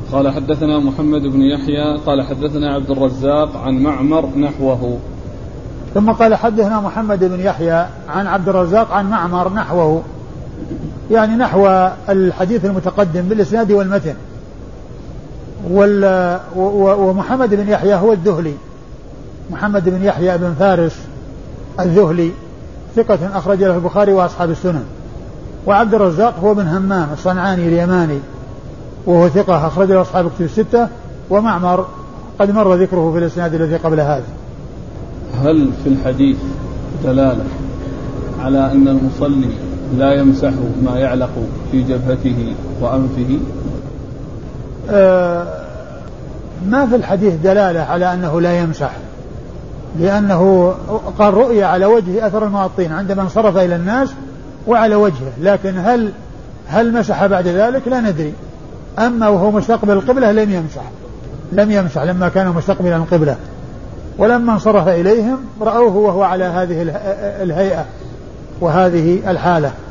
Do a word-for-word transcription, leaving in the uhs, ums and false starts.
قال حدثنا محمد بن يحيى قال حدثنا عبد الرزاق عن معمر نحوه. ثم قال حدثنا محمد بن يحيى عن عبد الرزاق عن معمر نحوه، يعني نحو الحديث المتقدم بالإسناد والمتن. ومحمد بن يحيى هو الذهلي، محمد بن يحيى بن فارس الذهلي ثقة أخرج له البخاري وأصحاب السنن. وعبد الرزاق هو بن همام الصنعاني اليماني وهو ثقة أخرج له أصحاب الكتب الستة. ومعمر قد مر ذكره في الإسناد الذي قبل هذا. هل في الحديث دلالة على أن المصلي لا يمسح ما يعلق في جبهته وأنفه؟ آه ما في الحديث دلالة على أنه لا يمسح، لأنه قال رؤية على وجهه أثر المعطين عندما انصرف إلى الناس وعلى وجهه، لكن هل هل مسح بعد ذلك لا ندري. أما وهو مستقبل القبلة لم يمسح لم يمسح لما كان مستقبلا القبلة، ولما انصرف إليهم رأوه وهو على هذه الهيئة وهذه الحالة.